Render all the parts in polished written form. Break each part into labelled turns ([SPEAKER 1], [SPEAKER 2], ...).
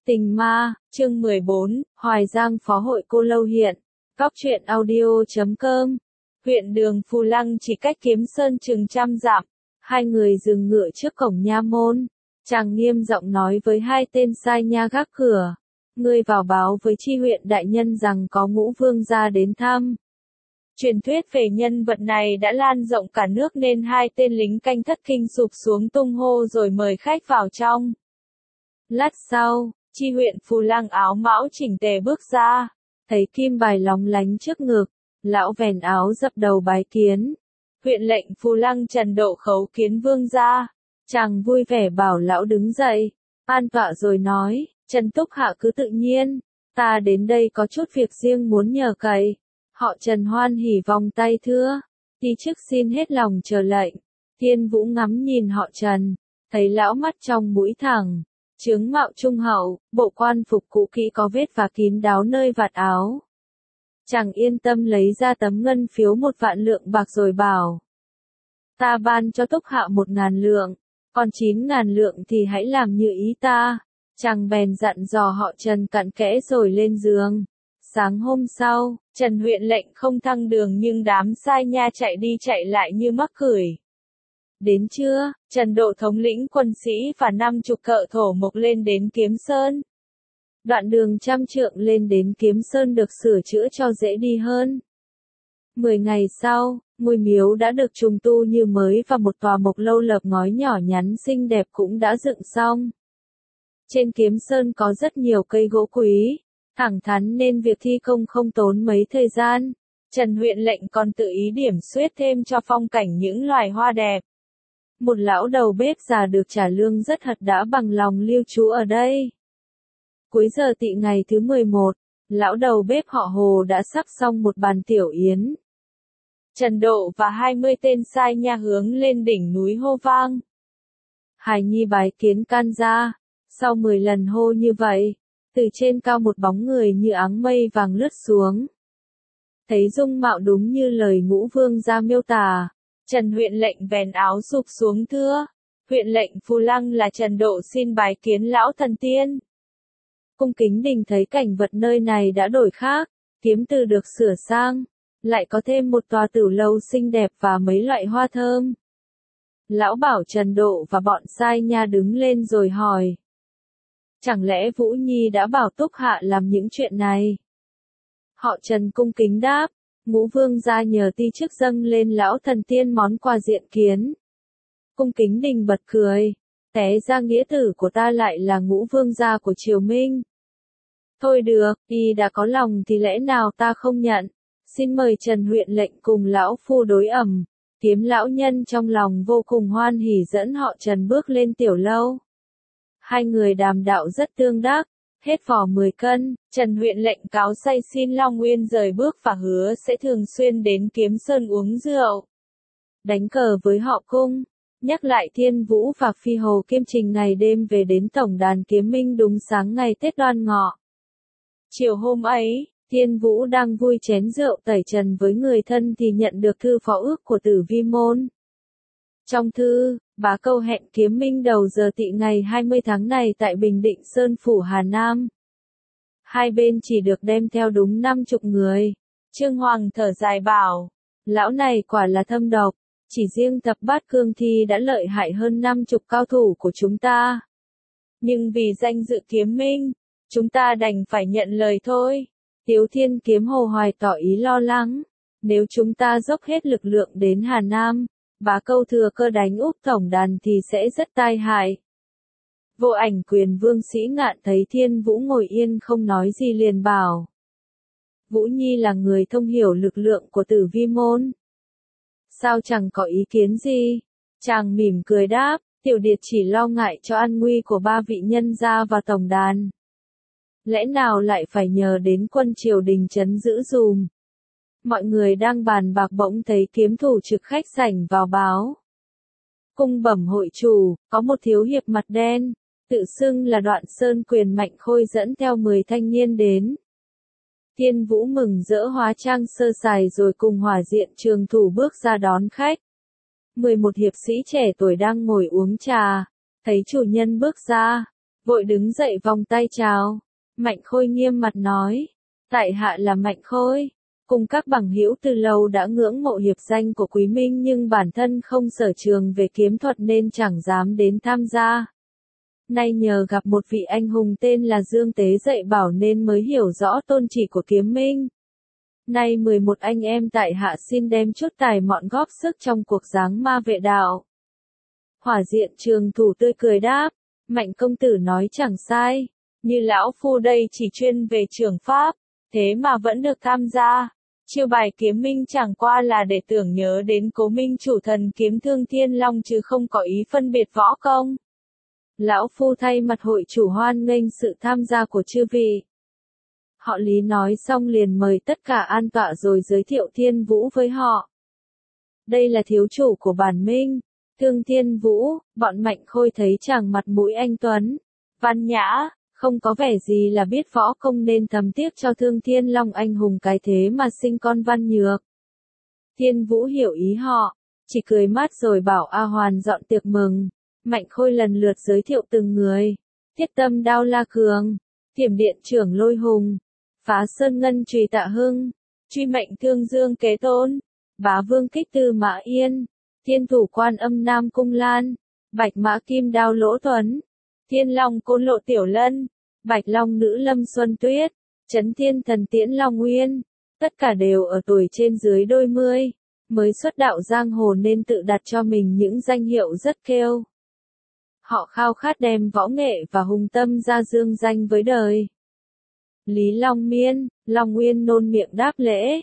[SPEAKER 1] Tình ma, chương 14, Hoài Giang Phó hội Cô Lâu hiện. Góc truyện audio.com. Huyện Đường Phù Lăng chỉ cách Kiếm Sơn chừng 100 dặm. Hai người dừng ngựa trước cổng nha môn. Chàng nghiêm giọng nói với hai tên sai nha gác cửa. Ngươi vào báo với chi huyện đại nhân rằng có Ngũ Vương gia đến thăm. Truyền thuyết về nhân vật này đã lan rộng cả nước nên hai tên lính canh thất kinh sụp xuống tung hô rồi mời khách vào trong. Lát sau, chi huyện Phù Lăng áo mão chỉnh tề bước ra, thấy kim bài lóng lánh trước ngực, lão vèn áo dập đầu bái kiến. Huyện lệnh Phù Lăng Trần Độ khấu kiến vương gia. Chàng vui vẻ bảo lão đứng dậy, an tọa rồi nói, Trần Túc Hạ cứ tự nhiên, ta đến đây có chút việc riêng muốn nhờ cậy. Họ Trần hoan hỉ vòng tay thưa, đi trước xin hết lòng chờ lệnh. Thiên Vũ ngắm nhìn họ Trần, thấy lão mắt trong mũi thẳng, chướng mạo trung hậu, bộ quan phục cũ kỹ có vết và kín đáo nơi vạt áo. Chàng yên tâm lấy ra tấm ngân phiếu 1.000 lượng bạc rồi bảo. Ta ban cho Túc Hạ 1.000 lượng, còn 9.000 lượng thì hãy làm như ý ta. Chàng bèn dặn dò họ Trần cặn kẽ rồi lên giường. Sáng hôm sau, Trần huyện lệnh không thăng đường nhưng đám sai nha chạy đi chạy lại như mắc cười. Đến trưa, Trần Độ thống lĩnh quân sĩ và 50 cợ thổ mộc lên đến Kiếm Sơn. Đoạn đường 100 trượng lên đến Kiếm Sơn được sửa chữa cho dễ đi hơn. 10 ngày sau, ngôi miếu đã được trùng tu như mới và một tòa mộc lâu lợp ngói nhỏ nhắn xinh đẹp cũng đã dựng xong. Trên Kiếm Sơn có rất nhiều cây gỗ quý, thẳng thắn nên việc thi công không tốn mấy thời gian. Trần huyện lệnh còn tự ý điểm xuyết thêm cho phong cảnh những loài hoa đẹp. Một lão đầu bếp già được trả lương rất hật đã bằng lòng lưu trú ở đây. Cuối giờ tỵ ngày thứ 11, lão đầu bếp họ Hồ đã sắp xong một bàn tiểu yến. Trần Độ và 20 tên sai nha hướng lên đỉnh núi hô vang. Hải Nhi bái kiến can gia. Sau 10 lần hô như vậy, từ trên cao một bóng người như áng mây vàng lướt xuống. Thấy dung mạo đúng như lời Ngũ Vương gia miêu tả, Trần huyện lệnh vèn áo sụp xuống thưa, huyện lệnh Phù Lăng là Trần Độ xin bái kiến lão thần tiên. Cung Kính Đình thấy cảnh vật nơi này đã đổi khác, Kiếm Từ được sửa sang, lại có thêm một tòa tử lâu xinh đẹp và mấy loại hoa thơm. Lão bảo Trần Độ và bọn sai nha đứng lên rồi hỏi. Chẳng lẽ Vũ Nhi đã bảo Túc Hạ làm những chuyện này? Họ Trần cung kính đáp, Ngũ Vương gia nhờ ti chức dâng lên lão thần tiên món quà diện kiến. Cung Kính Đình bật cười, té ra nghĩa tử của ta lại là Ngũ Vương gia của Triều Minh. Thôi được, y đã có lòng thì lẽ nào ta không nhận. Xin mời Trần huyện lệnh cùng lão phu đối ẩm. Kiếm lão nhân trong lòng vô cùng hoan hỉ dẫn họ Trần bước lên tiểu lâu. Hai người đàm đạo rất tương đắc, hết vỏ 10 cân, Trần huyện lệnh cáo say xin Long Nguyên rời bước và hứa sẽ thường xuyên đến Kiếm Sơn uống rượu, đánh cờ với họ Cung, nhắc lại Thiên Vũ và Phi Hồ Kiêm Trình ngày đêm về đến tổng đàn Kiếm Minh đúng sáng ngày Tết Đoan Ngọ. Chiều hôm ấy, Thiên Vũ đang vui chén rượu tẩy trần với người thân thì nhận được thư phó ước của Tử Vi Môn. Trong thư, bá câu hẹn Kiếm Minh đầu giờ tỵ ngày 20 tháng này tại Bình Định Sơn Phủ Hà Nam. Hai bên chỉ được đem theo đúng 50 người. Trương Hoàng thở dài bảo, lão này quả là thâm độc, chỉ riêng thập bát cương thi đã lợi hại hơn 50 cao thủ của chúng ta. Nhưng vì danh dự Kiếm Minh, chúng ta đành phải nhận lời thôi. Tiếu Thiên Kiếm Hồ Hoài tỏ ý lo lắng, nếu chúng ta dốc hết lực lượng đến Hà Nam, bá câu thừa cơ đánh úp tổng đàn thì sẽ rất tai hại. Vô Ảnh Quyền Vương Sĩ Ngạn thấy Thiên Vũ ngồi yên không nói gì liền bảo. Vũ Nhi là người thông hiểu lực lượng của Tử Vi Môn. Sao chẳng có ý kiến gì? Chàng mỉm cười đáp, Tiểu Điệt chỉ lo ngại cho an nguy của 3 vị nhân gia và tổng đàn. Lẽ nào lại phải nhờ đến quân triều đình trấn giữ dùm? Mọi người đang bàn bạc bỗng thấy kiếm thủ trực khách sảnh vào báo. Cung bẩm hội chủ, có một thiếu hiệp mặt đen, tự xưng là Đoạn Sơn Quyền Mạnh Khôi dẫn theo 10 thanh niên đến. Thiên Vũ mừng rỡ hóa trang sơ sài rồi cùng hỏa diện trường thủ bước ra đón khách. 11 hiệp sĩ trẻ tuổi đang ngồi uống trà, thấy chủ nhân bước ra, vội đứng dậy vòng tay chào. Mạnh Khôi nghiêm mặt nói, tại hạ là Mạnh Khôi, cùng các bằng hữu từ lâu đã ngưỡng mộ hiệp danh của Quý Minh nhưng bản thân không sở trường về kiếm thuật nên chẳng dám đến tham gia. Nay nhờ gặp một vị anh hùng tên là Dương Tế dạy bảo nên mới hiểu rõ tôn chỉ của kiếm minh. Nay 11 anh em tại hạ xin đem chút tài mọn góp sức trong cuộc giáng ma vệ đạo. Hỏa Diện Trường Thủ tươi cười đáp, Mạnh công tử nói chẳng sai, như lão phu đây chỉ chuyên về trường pháp, thế mà vẫn được tham gia. Chiêu bài kiếm minh chẳng qua là để tưởng nhớ đến cố minh chủ thần kiếm Thương Thiên Long chứ không có ý phân biệt võ công. Lão phu thay mặt hội chủ hoan nghênh sự tham gia của chư vị. Họ Lý nói xong liền mời tất cả an tọa rồi giới thiệu Thiên Vũ với họ. Đây là thiếu chủ của bản minh, Thương Thiên Vũ. Bọn Mạnh Khôi thấy chàng mặt mũi anh tuấn, văn nhã, không có vẻ gì là biết võ công nên thầm tiếc cho Thương Thiên Long anh hùng cái thế mà sinh con văn nhược. Thiên Vũ hiểu ý họ, chỉ cười mát rồi bảo A Hoàn dọn tiệc mừng. Mạnh Khôi lần lượt giới thiệu từng người. Thiết Tâm Đao La Cường, Thiểm Điện Trưởng Lôi Hùng, Phá Sơn Ngân Trùy Tạ Hưng, Truy Mệnh Thương Dương Kế Tôn, Bá Vương Kích Tư Mã Yên, Thiên Thủ Quan Âm Nam Cung Lan, Bạch Mã Kim Đao Lỗ Tuấn, Thiên Long Côn Lộ Tiểu Lân, Bạch Long Nữ Lâm Xuân Tuyết, Chấn Thiên Thần Tiễn Long Nguyên, tất cả đều ở tuổi trên dưới đôi mươi, mới xuất đạo giang hồ nên tự đặt cho mình những danh hiệu rất kêu. Họ khao khát đem võ nghệ và hùng tâm ra dương danh với đời. Lý Long Miên, Long Nguyên nôn miệng đáp lễ.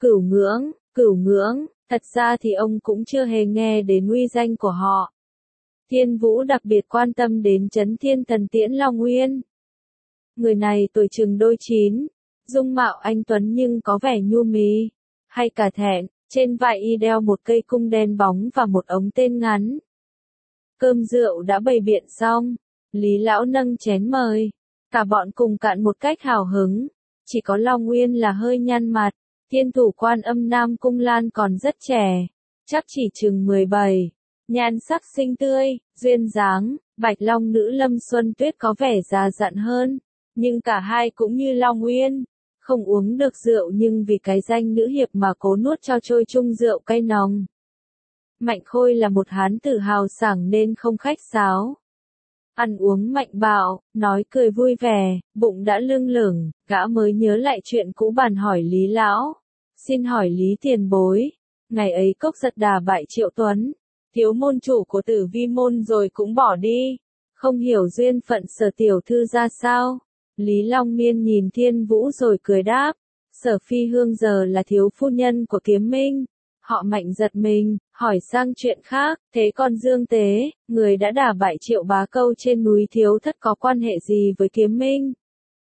[SPEAKER 1] Cửu ngưỡng, thật ra thì ông cũng chưa hề nghe đến uy danh của họ. Thiên Vũ đặc biệt quan tâm đến Chấn Thiên Thần Tiễn Long Nguyên. Người này tuổi chừng đôi chín, dung mạo anh tuấn nhưng có vẻ nhu mì, hay cả thẹn, trên vai y đeo một cây cung đen bóng và một ống tên ngắn. Cơm rượu đã bày biện xong, Lý Lão nâng chén mời, cả bọn cùng cạn một cách hào hứng, chỉ có Long Nguyên là hơi nhăn mặt, Thiên Thủ Quan Âm Nam Cung Lan còn rất trẻ, chắc chỉ chừng 17, nhan sắc xinh tươi, duyên dáng. Bạch Long Nữ Lâm Xuân Tuyết có vẻ già dặn hơn, nhưng cả hai cũng như Long Nguyên, không uống được rượu nhưng vì cái danh nữ hiệp mà cố nuốt cho trôi chung rượu cay nồng. Mạnh Khôi là một hán tử hào sảng nên không khách sáo. Ăn uống mạnh bạo, nói cười vui vẻ, bụng đã lưng lửng, gã mới nhớ lại chuyện cũ bàn hỏi Lý Lão. Xin hỏi Lý tiền bối, ngày ấy Cốc Giật đả bại Triệu Tuấn, thiếu môn chủ của Tử Vi môn rồi cũng bỏ đi, không hiểu duyên phận Sở tiểu thư ra sao. Lý Long Miên nhìn Thiên Vũ rồi cười đáp, Sở Phi Hương giờ là thiếu phu nhân của Kiếm Minh. Họ Mạnh giật mình, hỏi sang chuyện khác, thế còn Dương Tế, người đã đả bại Triệu Bá Câu trên núi Thiếu Thất có quan hệ gì với Kiếm Minh?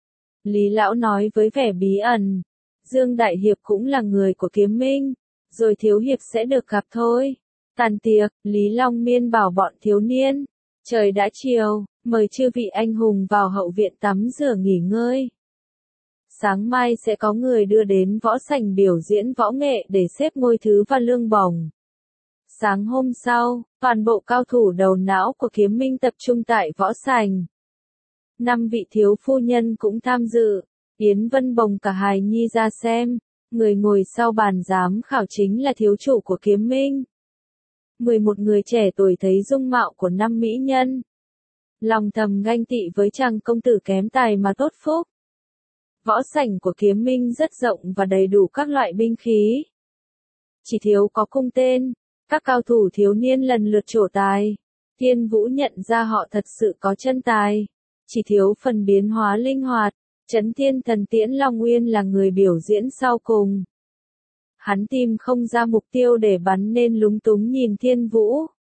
[SPEAKER 1] Lý Lão nói với vẻ bí ẩn, Dương Đại Hiệp cũng là người của Kiếm Minh, rồi Thiếu Hiệp sẽ được gặp thôi. Tàn tiệc, Lý Long Miên bảo bọn thiếu niên, trời đã chiều, mời chư vị anh hùng vào hậu viện tắm rửa nghỉ ngơi. Sáng mai sẽ có người đưa đến võ sảnh biểu diễn võ nghệ để xếp ngôi thứ và lương bổng. Sáng hôm sau, toàn bộ cao thủ đầu não của Kiếm Minh tập trung tại võ sảnh. 5 vị thiếu phu nhân cũng tham dự, Yến Vân bồng cả hài nhi ra xem, người ngồi sau bàn giám khảo chính là thiếu chủ của Kiếm Minh. 11 người trẻ tuổi thấy dung mạo của 5 mỹ nhân. Lòng thầm ganh tị với chàng công tử kém tài mà tốt phúc. Võ sảnh của Kiếm Minh rất rộng và đầy đủ các loại binh khí. Chỉ thiếu có cung tên, các cao thủ thiếu niên lần lượt trổ tài. Thiên Vũ nhận ra họ thật sự có chân tài. Chỉ thiếu phần biến hóa linh hoạt, Chấn Thiên Thần Tiễn Long Nguyên là người biểu diễn sau cùng. Hắn tìm không ra mục tiêu để bắn nên lúng túng nhìn Thiên Vũ.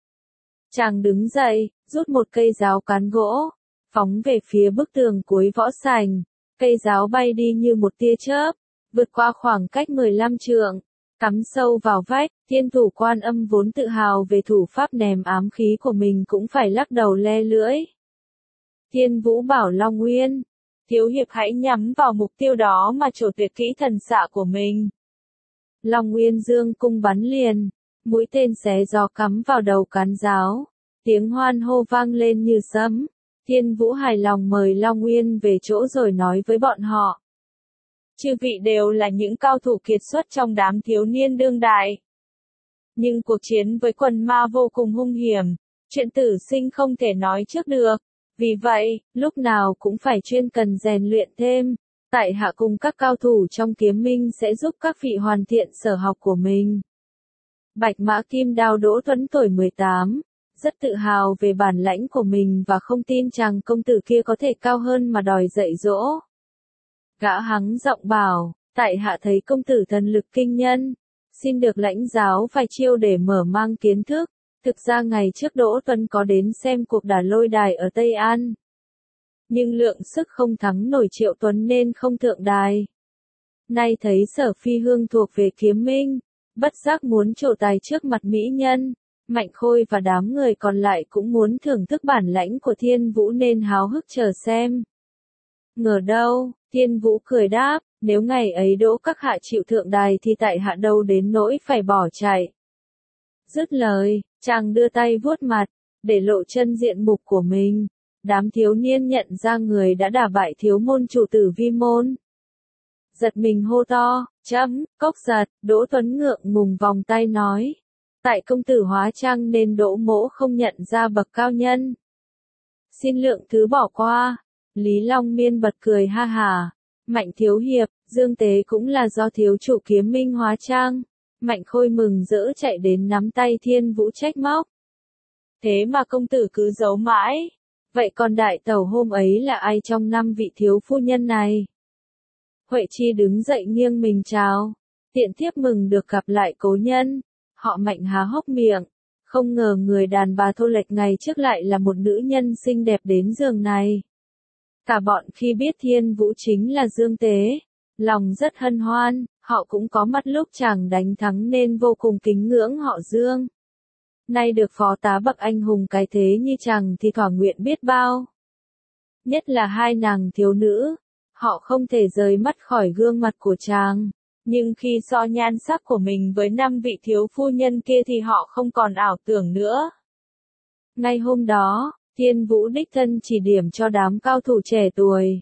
[SPEAKER 1] Chàng đứng dậy, rút một cây giáo cán gỗ, phóng về phía bức tường cuối võ sảnh. Cây giáo bay đi như một tia chớp, vượt qua khoảng cách 15 trượng, cắm sâu vào vách. Thiên Thủ Quan Âm vốn tự hào về thủ pháp ném ám khí của mình cũng phải lắc đầu le lưỡi. Thiên Vũ bảo Long Nguyên, Thiếu Hiệp hãy nhắm vào mục tiêu đó mà trổ tuyệt kỹ thần xạ của mình. Long Nguyên dương cung bắn liền, mũi tên xé gió cắm vào đầu cán giáo, tiếng hoan hô vang lên như sấm. Thiên Vũ hài lòng mời Long Nguyên về chỗ rồi nói với bọn họ. Chư vị đều là những cao thủ kiệt xuất trong đám thiếu niên đương đại. Nhưng cuộc chiến với quần ma vô cùng hung hiểm, chuyện tử sinh không thể nói trước được. Vì vậy, lúc nào cũng phải chuyên cần rèn luyện thêm. Tại hạ cùng các cao thủ trong kiếm minh sẽ giúp các vị hoàn thiện sở học của mình. Bạch Mã Kim Đao Đỗ Tuấn tuổi 18, rất tự hào về bản lãnh của mình và không tin chàng công tử kia có thể cao hơn mà đòi dạy dỗ. Gã hắng giọng bảo, tại hạ thấy công tử thần lực kinh nhân, xin được lãnh giáo vài chiêu để mở mang kiến thức. Thực ra ngày trước Đỗ Tuấn có đến xem cuộc đả lôi đài ở Tây An. Nhưng lượng sức không thắng nổi Triệu Tuấn nên không thượng đài. Nay thấy Sở Phi Hương thuộc về kiếm minh, bất giác muốn trổ tài trước mặt mỹ nhân. Mạnh Khôi và đám người còn lại cũng muốn thưởng thức bản lãnh của Thiên Vũ nên háo hức chờ xem. Ngờ đâu, Thiên Vũ cười đáp, nếu ngày ấy Đỗ các hạ chịu thượng đài thì tại hạ đâu đến nỗi phải bỏ chạy. Dứt lời, chàng đưa tay vuốt mặt, để lộ chân diện mục của mình. Đám thiếu niên nhận ra người đã đả bại thiếu môn chủ tử Vi Môn. Giật mình hô to, cốc giật, Đỗ Tuấn ngượng ngùng vòng tay nói. Tại công tử hóa trang nên Đỗ mỗ không nhận ra bậc cao nhân. Xin lượng thứ bỏ qua. Lý Long Miên bật cười ha hà. Mạnh thiếu hiệp, Dương Tế cũng là do thiếu chủ kiếm minh hóa trang. Mạnh Khôi mừng rỡ chạy đến nắm tay Thiên Vũ trách móc. Thế mà công tử cứ giấu mãi. Vậy còn đại tẩu hôm ấy là ai trong 5 vị thiếu phu nhân này? Huệ Chi đứng dậy nghiêng mình chào. Tiện thiếp mừng được gặp lại cố nhân. Họ Mạnh há hốc miệng. Không ngờ người đàn bà thô lệch ngày trước lại là một nữ nhân xinh đẹp đến giường này. Cả bọn khi biết Thiên Vũ chính là Dương Tế, lòng rất hân hoan, họ cũng có mắt lúc chàng đánh thắng nên vô cùng kính ngưỡng họ Dương. Nay được phó tá bậc anh hùng cái thế như chàng thì thỏa nguyện biết bao. Nhất là hai nàng thiếu nữ, họ không thể rời mắt khỏi gương mặt của chàng. Nhưng khi so nhan sắc của mình với 5 vị thiếu phu nhân kia thì họ không còn ảo tưởng nữa. Ngay hôm đó, Thiên Vũ đích thân chỉ điểm cho đám cao thủ trẻ tuổi.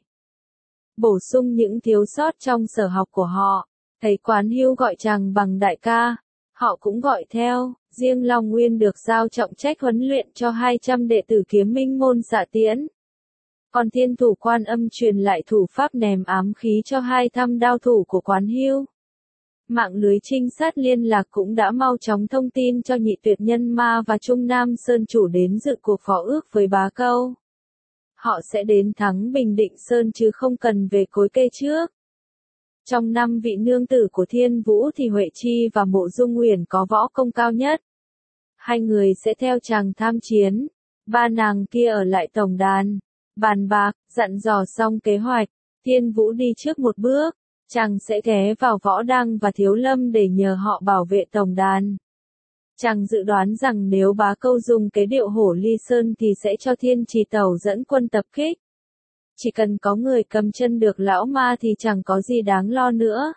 [SPEAKER 1] Bổ sung những thiếu sót trong sở học của họ. Thầy Quán Hưu gọi chàng bằng đại ca. Họ cũng gọi theo. Riêng Long Nguyên được giao trọng trách huấn luyện cho 200 đệ tử kiếm minh môn xạ tiễn. Còn Thiên Thủ Quan Âm truyền lại thủ pháp ném ám khí cho 200 đao thủ của Quán Hưu. Mạng lưới trinh sát liên lạc cũng đã mau chóng thông tin cho Nhị Tuyệt Nhân Ma và Trung Nam Sơn chủ đến dự cuộc phó ước với Bá Câu. Họ sẽ đến thắng Bình Định Sơn chứ không cần về cối cây trước. Trong 5 vị nương tử của Thiên Vũ thì Huệ Chi và Mộ Dung Uyển có võ công cao nhất. Hai người sẽ theo chàng tham chiến. Ba nàng kia ở lại tổng đàn. Bàn bạc, dặn dò xong kế hoạch. Thiên Vũ đi trước một bước. Chàng sẽ ghé vào Võ Đăng và Thiếu Lâm để nhờ họ bảo vệ tổng đàn. Chàng dự đoán rằng nếu Bá Câu dùng cái điệu hổ ly sơn thì sẽ cho Thiên Trì Tẩu dẫn quân tập kích. Chỉ cần có người cầm chân được lão ma thì chẳng có gì đáng lo nữa.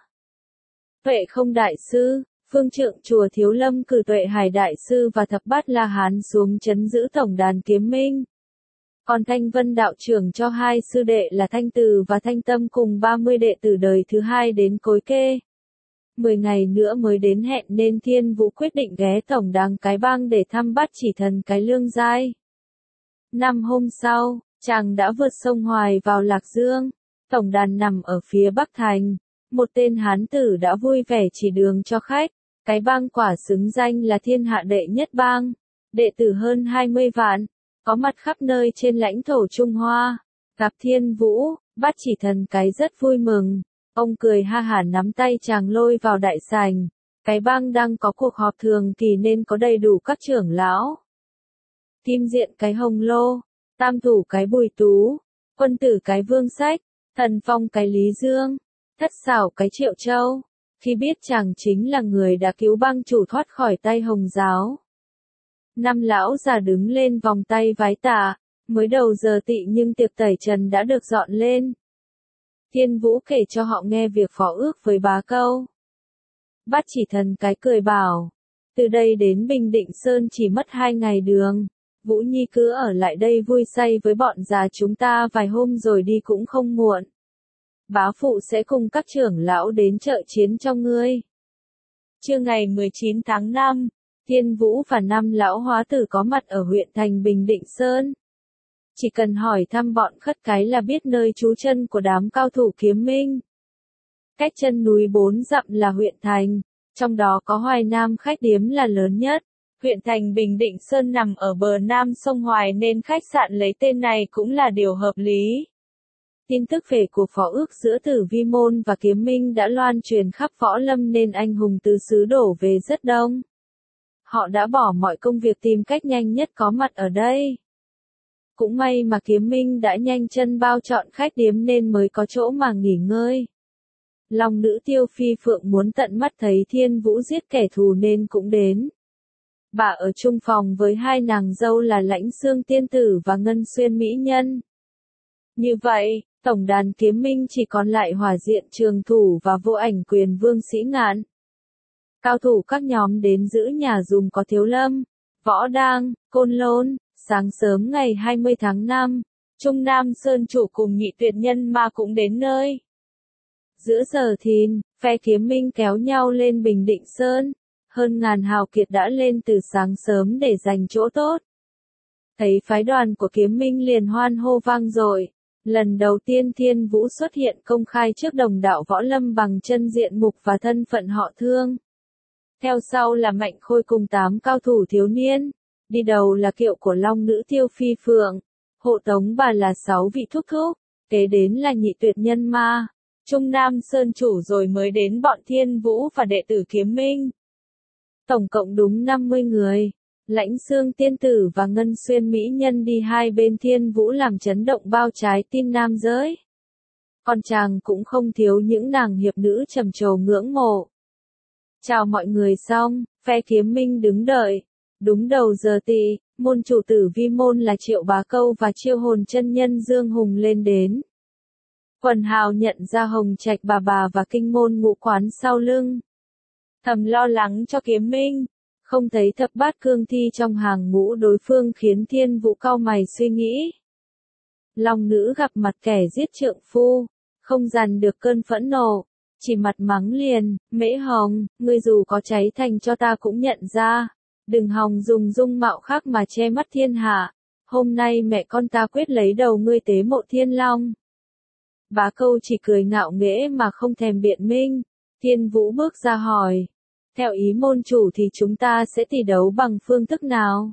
[SPEAKER 1] Tuệ Không đại sư, phương trượng chùa Thiếu Lâm cử Tuệ Hải đại sư và Thập Bát La Hán xuống trấn giữ tổng đàn kiếm minh. Còn Thanh Vân đạo trưởng cho hai sư đệ là Thanh Từ và Thanh Tâm cùng 30 đệ tử đời thứ hai đến cối kê. 10 ngày nữa mới đến hẹn nên Thiên Vũ quyết định ghé tổng đàn Cái Bang để thăm Bát Chỉ Thần Cái Lương Giai. 5 hôm sau, chàng đã vượt sông Hoài vào Lạc Dương. Tổng đàn nằm ở phía Bắc Thành. Một tên hán tử đã vui vẻ chỉ đường cho khách. Cái bang quả xứng danh là thiên hạ đệ nhất bang. Đệ tử hơn 20 vạn. Có mặt khắp nơi trên lãnh thổ Trung Hoa. Gặp Thiên Vũ, Bát Chỉ Thần Cái rất vui mừng. Ông cười ha hả nắm tay chàng lôi vào đại sảnh. Cái bang đang có cuộc họp thường kỳ nên có đầy đủ các trưởng lão. Kim Diện cái Hồng Lô, Tam Thủ cái Bùi Tú, Quân Tử cái Vương Sách, Thần Phong cái Lý Dương, Thất Xảo cái Triệu Châu. Khi biết chàng chính là người đã cứu bang chủ thoát khỏi tay Hồng giáo. 5 lão già đứng lên vòng tay vái tạ, mới đầu giờ tị nhưng tiệc tẩy trần đã được dọn lên. Thiên Vũ kể cho họ nghe việc phó ước với Bá Câu. Bát Chỉ Thần Cái cười bảo, từ đây đến Bình Định Sơn chỉ mất 2 ngày đường, Vũ Nhi cứ ở lại đây vui say với bọn già chúng ta vài hôm rồi đi cũng không muộn. Bá phụ sẽ cùng các trưởng lão đến trợ chiến cho ngươi. Trưa ngày 19 tháng 5, Thiên Vũ và 5 lão hóa tử có mặt ở huyện thành Bình Định Sơn. Chỉ cần hỏi thăm bọn khất cái là biết nơi trú chân của đám cao thủ kiếm minh. Cách chân núi 4 dặm là huyện thành, trong đó có Hoài Nam khách điếm là lớn nhất. Huyện thành Bình Định Sơn nằm ở bờ nam sông Hoài nên khách sạn lấy tên này cũng là điều hợp lý. Tin tức về cuộc phó ước giữa Tử Vi Môn và Kiếm Minh đã loan truyền khắp võ lâm nên anh hùng tứ xứ đổ về rất đông. Họ đã bỏ mọi công việc tìm cách nhanh nhất có mặt ở đây. Cũng may mà Kiếm Minh đã nhanh chân bao trọn khách điếm nên mới có chỗ mà nghỉ ngơi. Long nữ Tiêu Phi Phượng muốn tận mắt thấy Thiên Vũ giết kẻ thù nên cũng đến. Bà ở chung phòng với hai nàng dâu là Lãnh Xương Tiên Tử và Ngân Xuyên Mỹ Nhân. Như vậy, tổng đàn Kiếm Minh chỉ còn lại Hỏa Diện Trường Thủ và Vô Ảnh Quyền Vương Sĩ Ngạn. Cao thủ các nhóm đến giữ nhà dùm có Thiếu Lâm, Võ Đang, Côn Lôn. Sáng sớm ngày 20 tháng 5, Trung Nam Sơn Chủ cùng Nhị Tuyệt Nhân Ma cũng đến nơi. Giữa giờ thìn, phe Kiếm Minh kéo nhau lên Bình Định Sơn. Hơn ngàn hào kiệt đã lên từ sáng sớm để giành chỗ tốt. Thấy phái đoàn của Kiếm Minh liền hoan hô vang dội. Lần đầu tiên Thiên Vũ xuất hiện công khai trước đồng đạo võ lâm bằng chân diện mục và thân phận họ Thương. Theo sau là Mạnh Khôi cùng 8 cao thủ thiếu niên. Đi đầu là kiệu của Long nữ Tiêu Phi Phượng. Hộ tống bà là 6 vị thúc thúc. Kế đến là Nhị Tuyệt Nhân Ma, Trung Nam Sơn Chủ rồi mới đến bọn Thiên Vũ và đệ tử Kiếm Minh. Tổng cộng đúng 50 người. Lãnh Xương Tiên Tử và Ngân Xuyên Mỹ Nhân đi hai bên Thiên Vũ làm chấn động bao trái tim nam giới. Còn chàng cũng không thiếu những nàng hiệp nữ trầm trồ ngưỡng mộ. Chào mọi người xong, phe Kiếm Minh đứng đợi. Đúng đầu giờ tị, môn chủ Tử Vi Môn là Triệu Bá Câu và Chiêu Hồn chân nhân Dương Hùng lên đến. Quần hào nhận ra Hồng Trạch bà và Kinh Môn Ngũ Quán sau lưng. Thầm lo lắng cho Kiếm Minh, không thấy thập bát cương thi trong hàng ngũ đối phương khiến Thiên Vũ cau mày suy nghĩ. Long nữ gặp mặt kẻ giết trượng phu, không dằn được cơn phẫn nộ, chỉ mặt mắng liền, Mễ Hồng, ngươi dù có cháy thành cho ta cũng nhận ra, đừng hòng dùng dung mạo khác mà che mắt thiên hạ, hôm nay mẹ con ta quyết lấy đầu ngươi tế mộ Thiên Long. Bá Câu chỉ cười ngạo nghễ mà không thèm biện minh. Thiên Vũ bước ra hỏi, theo ý môn chủ thì chúng ta sẽ tỷ đấu bằng phương thức nào?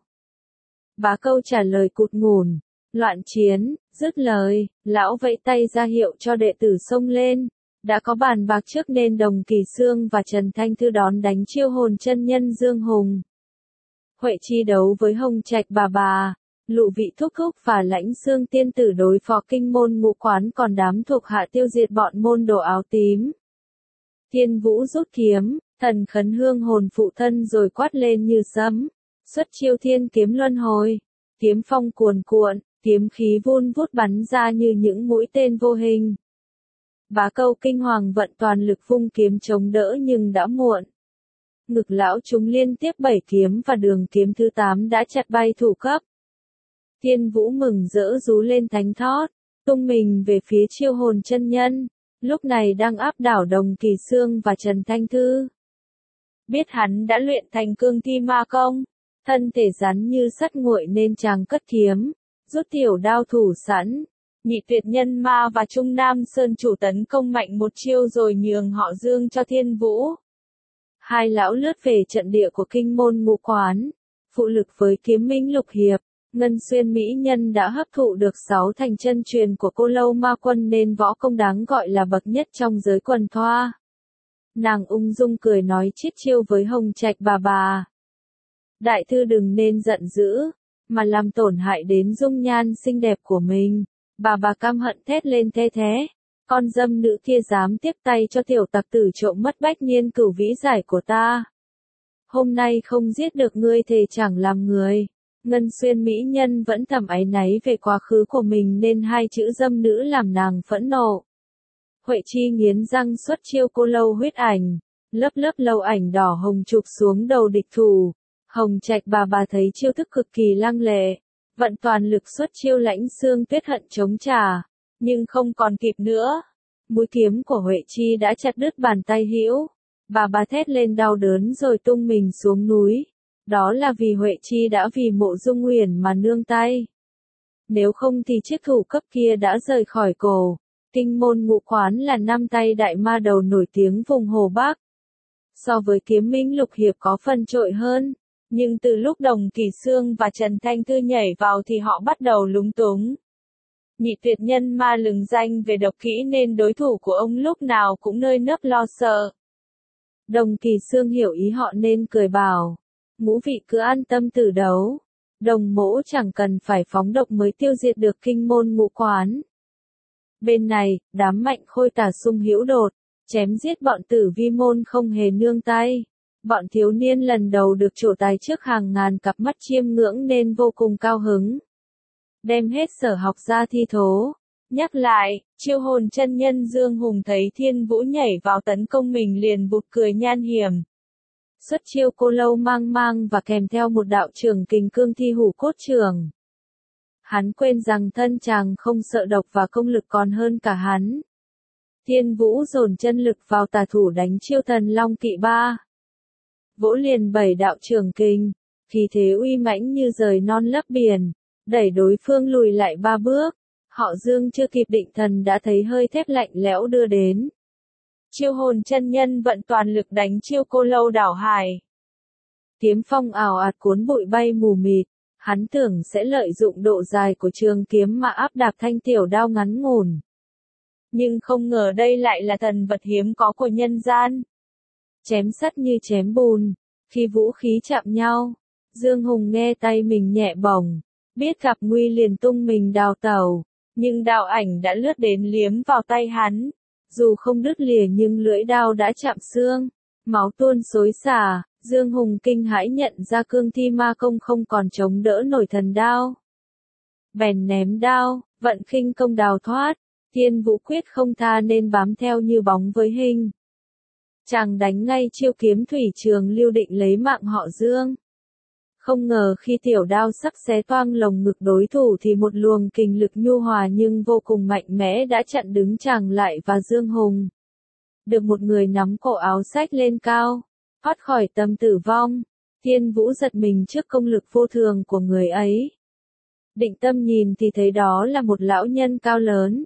[SPEAKER 1] Bá Câu trả lời cụt ngủn, loạn chiến. Dứt lời, lão vẫy tay ra hiệu cho đệ tử xông lên. Đã có bàn bạc trước nên Đồng Kỳ Sương và Trần Thanh Thư đón đánh Chiêu Hồn chân nhân Dương Hùng. Huệ Chi đấu với Hồng Trạch bà, Lụ Vị thúc thúc và Lãnh Xương Tiên Tử đối phó Kinh Môn Ngũ Quán, còn đám thuộc hạ tiêu diệt bọn môn đồ áo tím. Thiên Vũ rút kiếm, thần khấn hương hồn phụ thân rồi quát lên như sấm, xuất chiêu Thiên Kiếm Luân Hồi, kiếm phong cuồn cuộn, kiếm khí vun vút bắn ra như những mũi tên vô hình. Bá Câu kinh hoàng vận toàn lực vung kiếm chống đỡ nhưng đã muộn. Ngực lão chúng liên tiếp 7 kiếm và đường kiếm thứ 8 đã chặt bay thủ cấp. Thiên Vũ mừng rỡ rú lên thánh thót, tung mình về phía Chiêu Hồn chân nhân, lúc này đang áp đảo Đồng Kỳ Sương và Trần Thanh Thư. Biết hắn đã luyện thành cương thi ma công, thân thể rắn như sắt nguội nên chàng cất kiếm, rút tiểu đao thủ sẵn. Nhị Tuyệt Nhân Ma và Trung Nam Sơn Chủ tấn công mạnh một chiêu rồi nhường họ Dương cho Thiên Vũ. Hai lão lướt về trận địa của Kinh Môn Ngũ Quán, phụ lực với Kiếm Minh lục hiệp. Ngân Xuyên Mỹ Nhân đã hấp thụ được 6 thành chân truyền của Cô Lâu Ma Quân nên võ công đáng gọi là bậc nhất trong giới quần thoa. Nàng ung dung cười nói chiết chiêu với Hồng Trạch bà. Đại thư đừng nên giận dữ, mà làm tổn hại đến dung nhan xinh đẹp của mình. Bà căm hận thét lên the thế. Con dâm nữ kia dám tiếp tay cho tiểu tặc tử trộm mất bách niên cửu vĩ giải của ta. Hôm nay không giết được ngươi thề chẳng làm người. Ngân Xuyên Mỹ Nhân vẫn thầm áy náy về quá khứ của mình nên hai chữ dâm nữ làm nàng phẫn nộ. Huệ Chi nghiến răng xuất chiêu Cô Lâu huyết ảnh, lớp lâu ảnh đỏ hồng chụp xuống đầu địch thủ. Hồng Trạch bà thấy chiêu thức cực kỳ lăng lệ, vận toàn lực xuất chiêu Lãnh Xương Tuyết Hận chống trả, nhưng không còn kịp nữa. Mũi kiếm của Huệ Chi đã chặt đứt bàn tay hữu. Bà thét lên đau đớn rồi tung mình xuống núi. Đó là vì Huệ Chi đã vì Mộ Dung Uyển mà nương tay. Nếu không thì chiếc thủ cấp kia đã rời khỏi cổ. Kinh môn ngũ quán là năm tay đại ma đầu nổi tiếng vùng Hồ Bắc. So với Kiếm Minh Lục Hiệp có phần trội hơn. Nhưng từ lúc Đồng Kỳ Xương và Trần Thanh Thư nhảy vào thì họ bắt đầu lúng túng. Nhị tuyệt nhân ma lừng danh về độc kỹ nên đối thủ của ông lúc nào cũng nơm nớp lo sợ. Đồng Kỳ Xương hiểu ý họ nên cười bảo, ngũ vị cứ an tâm tử đấu. Đồng mỗ chẳng cần phải phóng độc mới tiêu diệt được kinh môn ngũ quán. Bên này, đám Mạnh Khôi Tà xung hữu đột, chém giết bọn Tử Vi môn không hề nương tay. Bọn thiếu niên lần đầu được trổ tài trước hàng ngàn cặp mắt chiêm ngưỡng nên vô cùng cao hứng. Đem hết sở học ra thi thố. Nhắc lại, chiêu hồn chân nhân Dương Hùng thấy Thiên Vũ nhảy vào tấn công mình liền vụt cười nhan hiểm. Xuất chiêu cô lâu mang mang và kèm theo một đạo trường kình cương thi hủ cốt trường. Hắn quên rằng thân chàng không sợ độc và công lực còn hơn cả hắn. Thiên Vũ dồn chân lực vào tà thủ đánh chiêu Thần Long Kỵ ba. Vỗ liền 7 đạo trường kình, khí thế uy mãnh như rời non lấp biển, đẩy đối phương lùi lại 3 bước. Họ Dương chưa kịp định thần đã thấy hơi thép lạnh lẽo đưa đến. Chiêu hồn chân nhân vận toàn lực đánh chiêu cô lâu đảo hải. Kiếm phong ào ạt cuốn bụi bay mù mịt, hắn tưởng sẽ lợi dụng độ dài của trường kiếm mà áp đạp thanh tiểu đao ngắn ngủn. Nhưng không ngờ đây lại là thần vật hiếm có của nhân gian. Chém sắt như chém bùn, khi vũ khí chạm nhau, Dương Hùng nghe tay mình nhẹ bổng, biết gặp nguy liền tung mình đào tẩu, nhưng đạo ảnh đã lướt đến liếm vào tay hắn, dù không đứt lìa nhưng lưỡi đao đã chạm xương, máu tuôn xối xả, Dương Hùng kinh hãi nhận ra cương thi ma công không còn chống đỡ nổi thần đao. Bèn ném đao, vận khinh công đào thoát, Thiên Vũ quyết không tha nên bám theo như bóng với hình. Chàng đánh ngay chiêu kiếm thủy trường lưu định lấy mạng họ Dương. Không ngờ khi tiểu đao sắc xé toang lồng ngực đối thủ thì một luồng kình lực nhu hòa nhưng vô cùng mạnh mẽ đã chặn đứng chàng lại và Dương Hùng. Được một người nắm cổ áo xách lên cao, thoát khỏi tầm tử vong, Thiên Vũ giật mình trước công lực vô thường của người ấy. Định tâm nhìn thì thấy đó là một lão nhân cao lớn.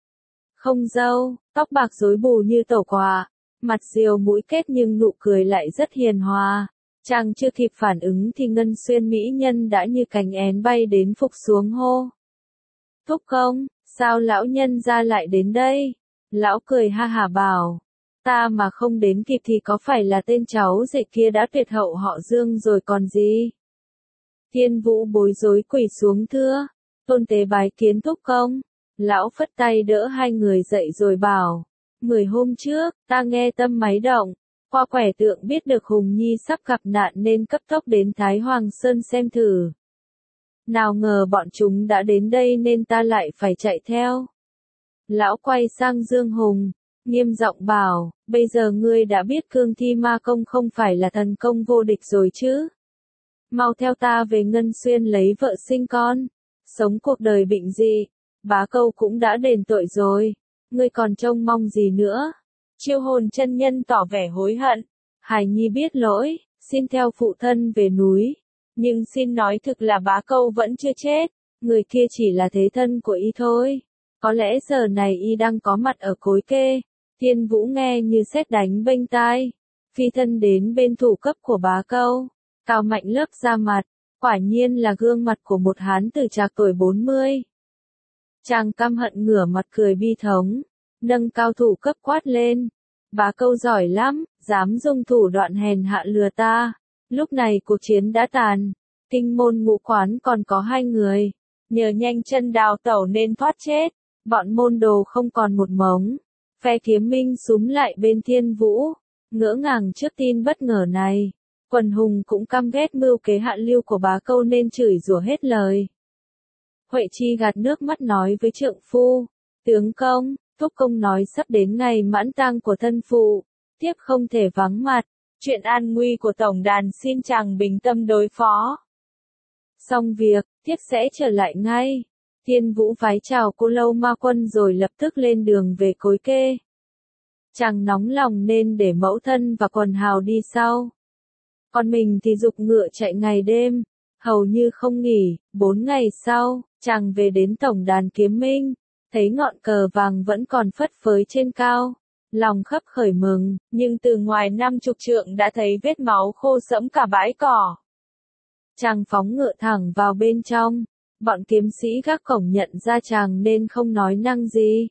[SPEAKER 1] Không râu, tóc bạc rối bù như tẩu quạ, mặt diều mũi kết nhưng nụ cười lại rất hiền hòa. Chàng chưa kịp phản ứng thì Ngân Xuyên mỹ nhân đã như cánh én bay đến phục xuống hô. Thúc công, sao lão nhân ra lại đến đây? Lão cười ha hả bảo, ta mà không đến kịp thì có phải là tên cháu rể kia đã tuyệt hậu họ Dương rồi còn gì? Thiên Vũ bối rối quỳ xuống thưa, tôn tế bái kiến thúc công. Lão phất tay đỡ hai người dậy rồi bảo, 10 hôm trước, ta nghe tâm máy động. Qua quẻ tượng biết được Hùng Nhi sắp gặp nạn nên cấp tốc đến Thái Hoàng Sơn xem thử. Nào ngờ bọn chúng đã đến đây nên ta lại phải chạy theo. Lão quay sang Dương Hùng, nghiêm giọng bảo, bây giờ ngươi đã biết cương thi ma công không phải là thần công vô địch rồi chứ. Mau theo ta về Ngân Xuyên lấy vợ sinh con, sống cuộc đời bình dị, bá câu cũng đã đền tội rồi, ngươi còn trông mong gì nữa. Chiêu hồn chân nhân tỏ vẻ hối hận. Hải Nhi biết lỗi, xin theo phụ thân về núi. Nhưng xin nói thực là bá câu vẫn chưa chết. Người kia chỉ là thế thân của y thôi. Có lẽ giờ này y đang có mặt ở cối kê. Thiên Vũ nghe như sét đánh bênh tai. Phi thân đến bên thủ cấp của bá câu. Cao Mạnh lớp ra mặt. Quả nhiên là gương mặt của một hán tử trạc tuổi 40. Chàng căm hận ngửa mặt cười bi thống. Nâng cao thủ cấp quát lên. Bá câu giỏi lắm, dám dùng thủ đoạn hèn hạ lừa ta. Lúc này cuộc chiến đã tàn. Kinh môn ngũ quán còn có 2 người. Nhờ nhanh chân đào tẩu nên thoát chết. Bọn môn đồ không còn một mống. Phe Kiếm Minh súm lại bên Thiên Vũ. Ngỡ ngàng trước tin bất ngờ này. Quần hùng cũng căm ghét mưu kế hạ lưu của bá câu nên chửi rủa hết lời. Huệ Chi gạt nước mắt nói với trượng phu. Tướng công, thúc công nói sắp đến ngày mãn tang của thân phụ, tiếp không thể vắng mặt, Chuyện an nguy của tổng đàn xin chàng bình tâm đối phó. Xong việc, thiếp sẽ trở lại ngay. Thiên Vũ vái chào Cô Lâu Ma Quân rồi lập tức lên đường về Cối Kê. Chàng nóng lòng nên để mẫu thân và quần hào đi sau. Còn mình thì giục ngựa chạy ngày đêm, hầu như không nghỉ. 4 ngày sau, chàng về đến tổng đàn Kiếm Minh, thấy ngọn cờ vàng vẫn còn phất phới trên cao. Lòng khấp khởi mừng, nhưng từ ngoài 50 trượng đã thấy vết máu khô sẫm cả bãi cỏ. Chàng phóng ngựa thẳng vào bên trong, bọn kiếm sĩ gác cổng nhận ra chàng nên không nói năng gì.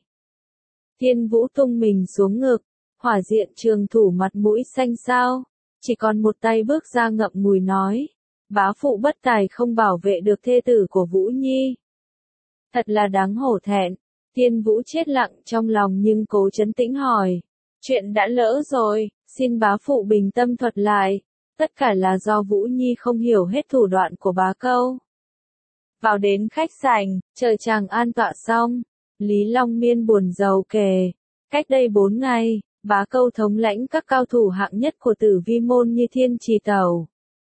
[SPEAKER 1] Thiên Vũ tung mình xuống ngực, hỏa diện trường thủ mặt mũi xanh xao, chỉ còn một tay bước ra ngậm ngùi nói, bá phụ bất tài không bảo vệ được thê tử của Vũ Nhi. Thật là đáng hổ thẹn. Thiên Vũ chết lặng trong lòng nhưng cố trấn tĩnh hỏi, chuyện đã lỡ rồi, xin bá phụ bình tâm thuật lại, tất cả là do Vũ Nhi không hiểu hết thủ đoạn của bá câu. Vào đến khách sảnh, chờ chàng an tọa xong, Lý Long Miên buồn rầu kể, cách đây 4 ngày, bá câu thống lãnh các cao thủ hạng nhất của Tử Vi môn như Thiên Trì Tẩu,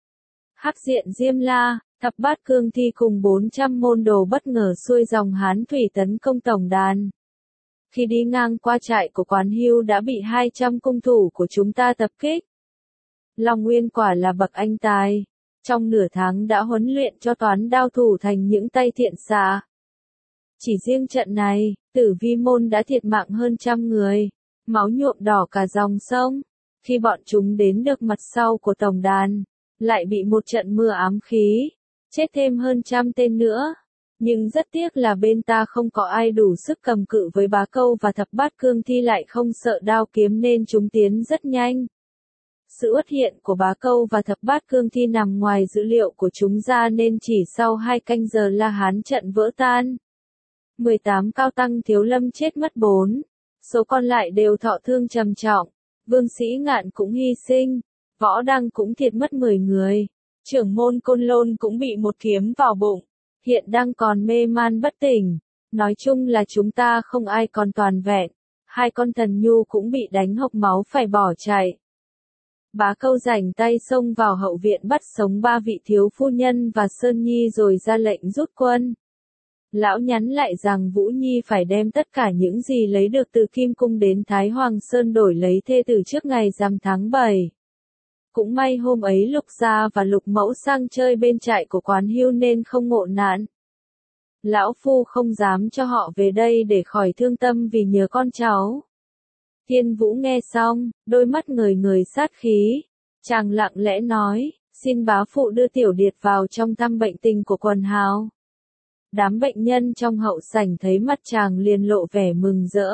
[SPEAKER 1] Hắc Diện Diêm La, Thập Bát Cương Thi cùng 400 môn đồ bất ngờ xuôi dòng Hán thủy tấn công tổng đàn. Khi đi ngang qua trại của Quán Hưu đã bị 200 cung thủ của chúng ta tập kích. Long Nguyên quả là bậc anh tài, trong nửa tháng đã huấn luyện cho toán đao thủ thành những tay thiện xạ. Chỉ riêng trận này, Tử Vi môn đã thiệt mạng hơn 100 người, máu nhuộm đỏ cả dòng sông. Khi bọn chúng đến được mặt sau của tổng đàn, lại bị một trận mưa ám khí, chết thêm hơn 100 tên nữa. Nhưng rất tiếc là bên ta không có ai đủ sức cầm cự với bá câu và thập bát cương thi lại không sợ đao kiếm nên chúng tiến rất nhanh. Sự xuất hiện của bá câu và thập bát cương thi nằm ngoài dữ liệu của chúng ra nên chỉ sau 2 canh giờ La Hán trận vỡ tan. 18 cao tăng thiếu lâm chết mất 4, số còn lại đều thọ thương trầm trọng. Vương Sĩ Ngạn cũng hy sinh, Võ Đăng cũng thiệt mất 10 người, trưởng môn Côn Lôn cũng bị một kiếm vào bụng, hiện đang còn mê man bất tỉnh. Nói chung là chúng ta không ai còn toàn vẹn, 2 con thần nhu cũng bị đánh hộc máu phải bỏ chạy. Bá câu rảnh tay xông vào hậu viện bắt sống 3 vị thiếu phu nhân và Sơn Nhi rồi ra lệnh rút quân. Lão nhắn lại rằng Vũ Nhi phải đem tất cả những gì lấy được từ Kim Cung đến Thái Hoàng Sơn đổi lấy thê tử trước ngày rằm tháng 7. Cũng may hôm ấy Lục Gia và Lục Mẫu sang chơi bên trại của Quán Hưu nên không ngộ nạn. Lão Phu không dám cho họ về đây để khỏi thương tâm vì nhớ con cháu. Thiên Vũ nghe xong, đôi mắt ngời ngời sát khí. Chàng lặng lẽ nói, xin bá phụ đưa Tiểu Điệt vào trong thăm bệnh tình của quần hào. Đám bệnh nhân trong hậu sảnh thấy mặt chàng liền lộ vẻ mừng rỡ.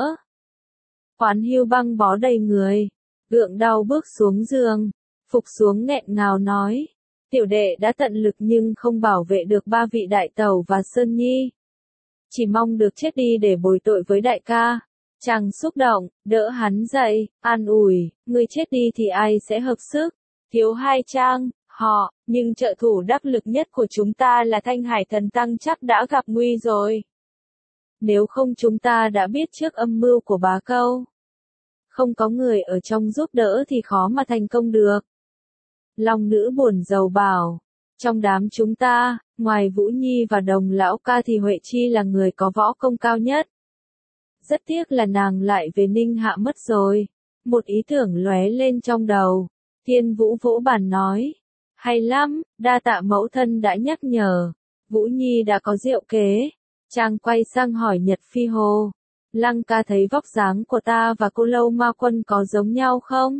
[SPEAKER 1] Quán Hưu băng bó đầy người, gượng đau bước xuống giường, phục xuống nghẹn ngào nói, tiểu đệ đã tận lực nhưng không bảo vệ được 3 vị đại tẩu và Sơn Nhi. Chỉ mong được chết đi để bồi tội với đại ca. Chàng xúc động, đỡ hắn dậy, an ủi, ngươi chết đi thì ai sẽ hợp sức, thiếu 2 trang, họ, nhưng trợ thủ đắc lực nhất của chúng ta là Thanh Hải Thần Tăng chắc đã gặp nguy rồi. Nếu không chúng ta đã biết trước âm mưu của bá câu. Không có người ở trong giúp đỡ thì khó mà thành công được. Long nữ buồn rầu bảo, trong đám chúng ta, ngoài Vũ Nhi và Đồng lão ca thì Huệ Chi là người có võ công cao nhất. Rất tiếc là nàng lại về Ninh Hạ mất rồi. Một ý tưởng lóe lên trong đầu. Thiên Vũ vỗ bàn nói, hay lắm, đa tạ mẫu thân đã nhắc nhở. Vũ Nhi đã có diệu kế. Chàng quay sang hỏi Nhật Phi Hồ, Lăng ca thấy vóc dáng của ta và Cô Lâu Ma Quân có giống nhau không?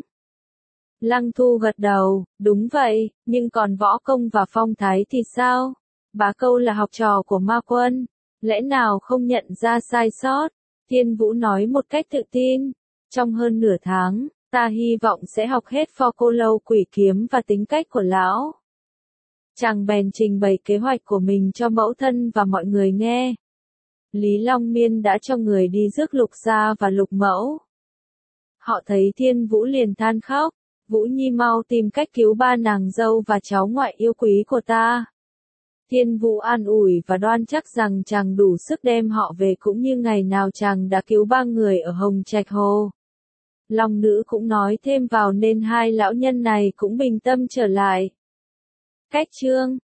[SPEAKER 1] Lăng Thu gật đầu, đúng vậy, nhưng còn võ công và phong thái thì sao? Bá câu là học trò của Ma Quân, lẽ nào không nhận ra sai sót? Thiên Vũ nói một cách tự tin, trong hơn nửa tháng, ta hy vọng sẽ học hết pho Cô Lâu quỷ kiếm và tính cách của lão. Chàng bèn trình bày kế hoạch của mình cho mẫu thân và mọi người nghe. Lý Long Miên đã cho người đi rước Lục Gia và Lục Mẫu. Họ thấy Thiên Vũ liền than khóc, Vũ Nhi mau tìm cách cứu 3 nàng dâu và cháu ngoại yêu quý của ta. Thiên Vũ an ủi và đoan chắc rằng chàng đủ sức đem họ về cũng như ngày nào chàng đã cứu 3 người ở Hồng Trạch Hồ. Long nữ cũng nói thêm vào nên hai lão nhân này cũng bình tâm trở lại. Cách chương